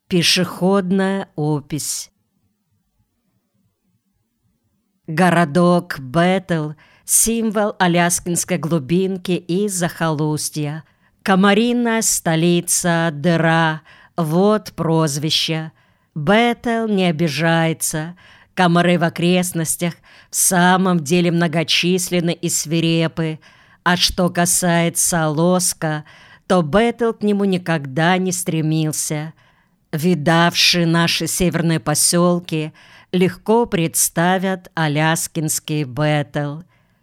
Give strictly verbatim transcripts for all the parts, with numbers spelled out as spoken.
Пешеходная опись. Городок Бетл – символ аляскинской глубинки и захолустья. Комариная столица, дыра – вот прозвище. Бетл не обижается. Комары в окрестностях в самом деле многочисленны и свирепы. А что касается лоска, то Бетл к нему никогда не стремился. Видавшие наши северные поселки легко представят аляскинский Бетл.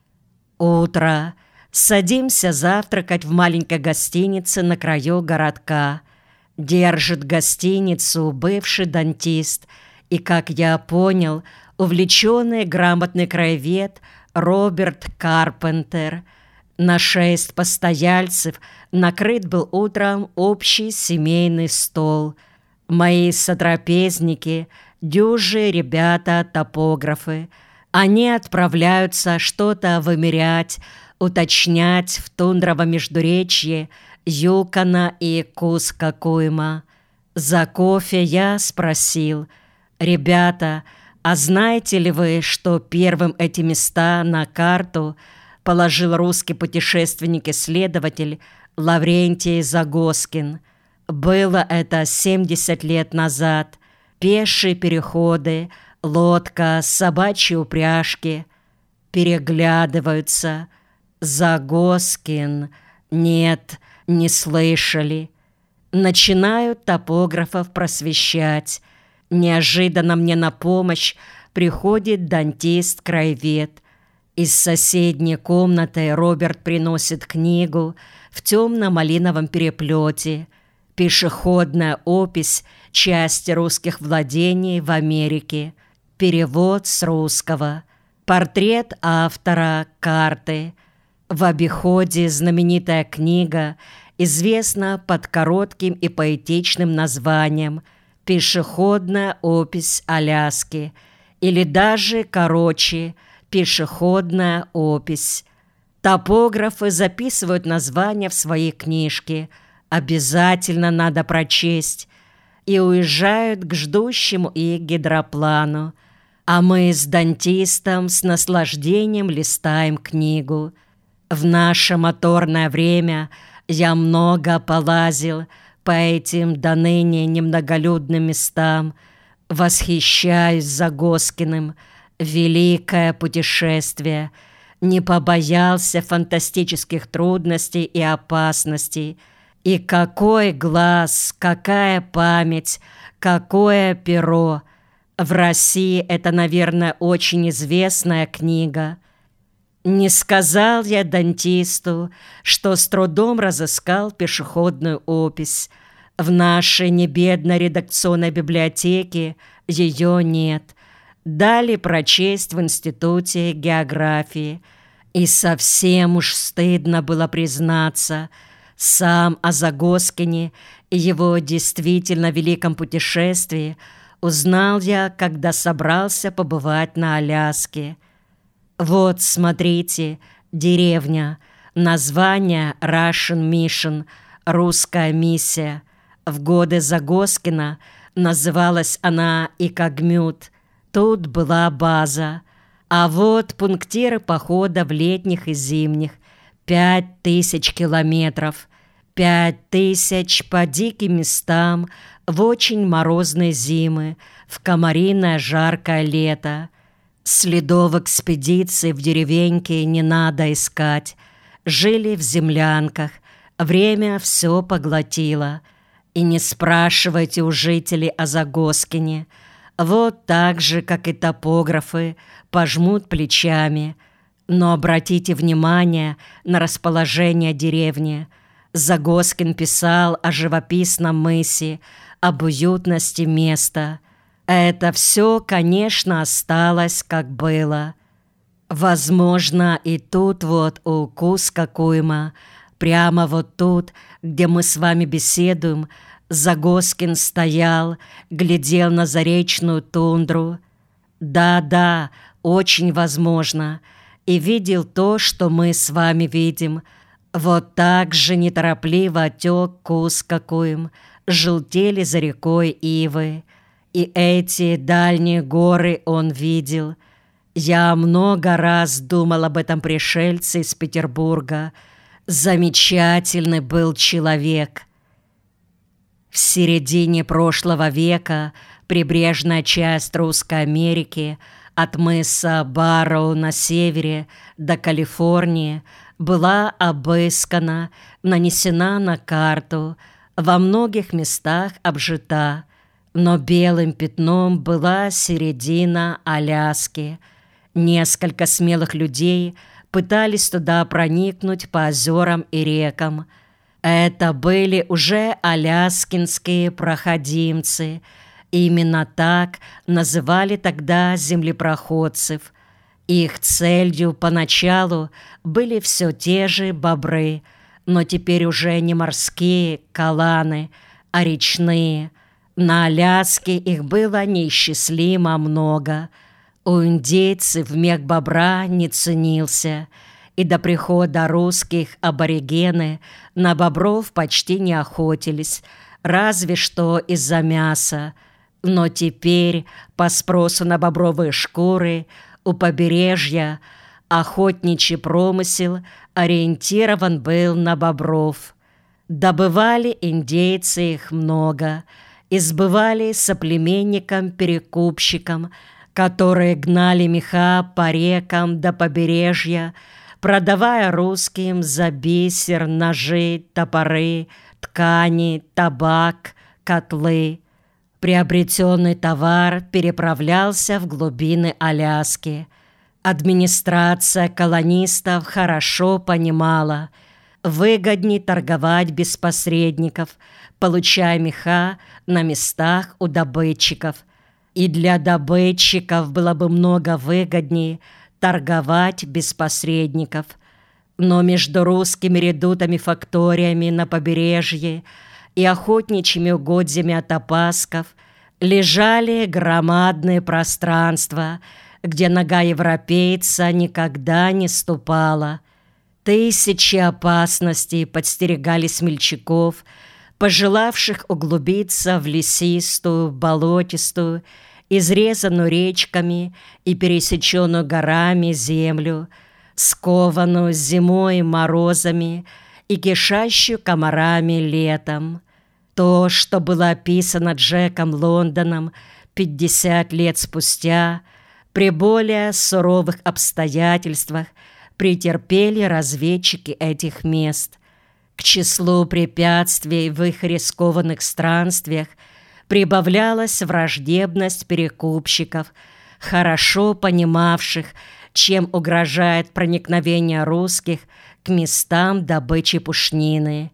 Утро. Садимся завтракать в маленькой гостинице на краю городка. Держит гостиницу бывший дантист и, как я понял, увлеченный грамотный краевед Роберт Карпентер. На шесть постояльцев накрыт был утром общий семейный стол. Мои сотрапезники, дюжие ребята-топографы. Они отправляются что-то вымерять, уточнять в тундровом междуречье Юкона и Кускокуйма. За кофе я спросил: «Ребята, а знаете ли вы, что первым эти места на карту положил русский путешественник-исследователь Лаврентий Загоскин? Было это семьдесят лет назад. Пешие переходы, лодка, собачьи упряжки». Переглядываются. Загоскин. Нет, не слышали. Начинают топографов просвещать. Неожиданно мне на помощь приходит дантист-краевед. Из соседней комнаты Роберт приносит книгу в темно-малиновом переплете. Пешеходная опись части русских владений в Америке. Перевод с русского. Портрет автора карты. В обиходе знаменитая книга известна под коротким и поэтичным названием «Пешеходная опись Аляски» или даже короче «Пешеходная опись». Топографы записывают названия в свои книжки. Обязательно надо прочесть. И уезжают к ждущему их гидроплану. А мы с дантистом с наслаждением листаем книгу. В наше моторное время я много полазил по этим до ныне немноголюдным местам. Восхищаюсь Загоскиным. Великое путешествие. Не побоялся фантастических трудностей и опасностей. И какой глаз, какая память, какое перо! В России это, наверное, очень известная книга. Не сказал я дантисту, что с трудом разыскал пешеходную опись. В нашей небедной редакционной библиотеке ее нет. Дали прочесть в Институте географии. И совсем уж стыдно было признаться. Сам о Загоскине и его действительно великом путешествии узнал я, когда собрался побывать на Аляске. Вот, смотрите, деревня. Название Russian Mission, русская миссия. В годы Загоскина называлась она Икогмют. Тут была база. А вот пунктиры похода в летних и зимних. Пять тысяч километров. Пять тысяч по диким местам в очень морозные зимы, в комариное жаркое лето. Следов экспедиции в деревеньке не надо искать. Жили в землянках. Время все поглотило. И не спрашивайте у жителей о Загоскине. Вот так же, как и топографы, пожмут плечами. Но обратите внимание на расположение деревни. Загоскин писал о живописном мысе, об уютности места. Это все, конечно, осталось, как было. Возможно, и тут вот у Кускокуйма, прямо вот тут, где мы с вами беседуем, Загоскин стоял, глядел на заречную тундру. Да-да, очень возможно. И видел то, что мы с вами видим. Вот так же неторопливо тек Кускакуем, желтели за рекой ивы, и эти дальние горы он видел. Я много раз думал об этом пришельце из Петербурга. Замечательный был человек. В середине прошлого века прибрежная часть Русской Америки от мыса Барроу на севере до Калифорнии была обыскана, нанесена на карту, во многих местах обжита, но белым пятном была середина Аляски. Несколько смелых людей пытались туда проникнуть по озерам и рекам. Это были уже аляскинские проходимцы. Именно так называли тогда землепроходцев. Их целью поначалу были все те же бобры, но теперь уже не морские каланы, а речные. На Аляске их было неисчислимо много. У индейцев мех бобра не ценился, и до прихода русских аборигены на бобров почти не охотились, разве что из-за мяса. Но теперь, по спросу на бобровые шкуры, у побережья охотничий промысел ориентирован был на бобров. Добывали индейцы их много и сбывали соплеменникам-перекупщикам, которые гнали меха по рекам до побережья, продавая русским за бисер, ножи, топоры, ткани, табак, котлы. Приобретенный товар переправлялся в глубины Аляски. Администрация колонистов хорошо понимала, выгоднее торговать без посредников, получая меха на местах у добытчиков. И для добытчиков было бы много выгоднее торговать без посредников. Но между русскими редутами-факториями на побережье и охотничьими угодьями от опасков лежали громадные пространства, где нога европейца никогда не ступала. Тысячи опасностей подстерегали смельчаков, пожелавших углубиться в лесистую, болотистую, изрезанную речками и пересеченную горами землю, скованную зимой морозами и кишащую комарами летом. То, что было описано Джеком Лондоном пятьдесят лет спустя, при более суровых обстоятельствах претерпели разведчики этих мест. К числу препятствий в их рискованных странствиях прибавлялась враждебность перекупщиков, хорошо понимавших, чем угрожает проникновение русских к местам добычи пушнины.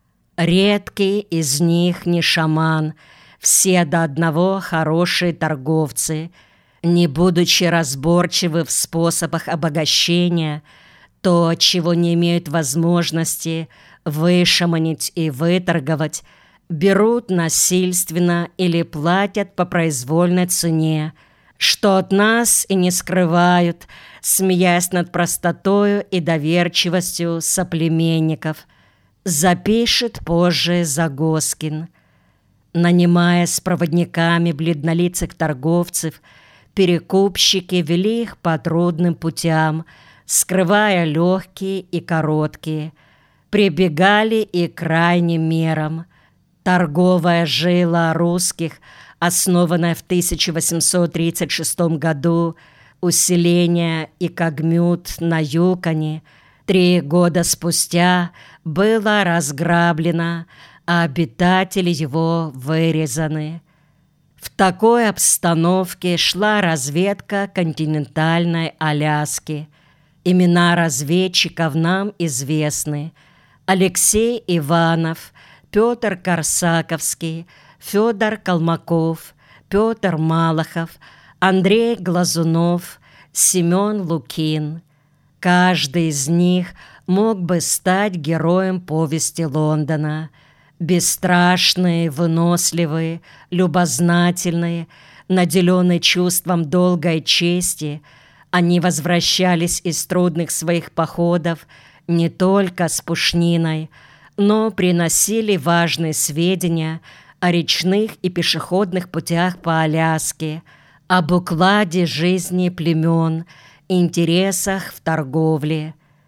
Редкий из них не шаман, все до одного хорошие торговцы. Не будучи разборчивы в способах обогащения, то, чего не имеют возможности вышаманить и выторговать, берут насильственно или платят по произвольной цене, что от нас и не скрывают, смеясь над простотою и доверчивостью соплеменников. Запишет позже Загоскин. Нанимая с проводниками бледнолицых торговцев, перекупщики вели их по трудным путям, скрывая легкие и короткие, прибегали и к крайним мерам. Торговая жила русских, основанная в тысяча восемьсот тридцать шестом году, усиление Икагмют на Юконе, три года спустя было разграблено, а обитатели его вырезаны. В такой обстановке шла разведка континентальной Аляски. Имена разведчиков нам известны: Алексей Иванов, Петр Корсаковский, Федор Колмаков, Петр Малахов, Андрей Глазунов, Семен Лукин. Каждый из них мог бы стать героем повести Лондона. Бесстрашные, выносливые, любознательные, наделенные чувством долга и чести, они возвращались из трудных своих походов не только с пушниной, но приносили важные сведения о речных и пешеходных путях по Аляске, об укладе жизни племен, интересах в торговле.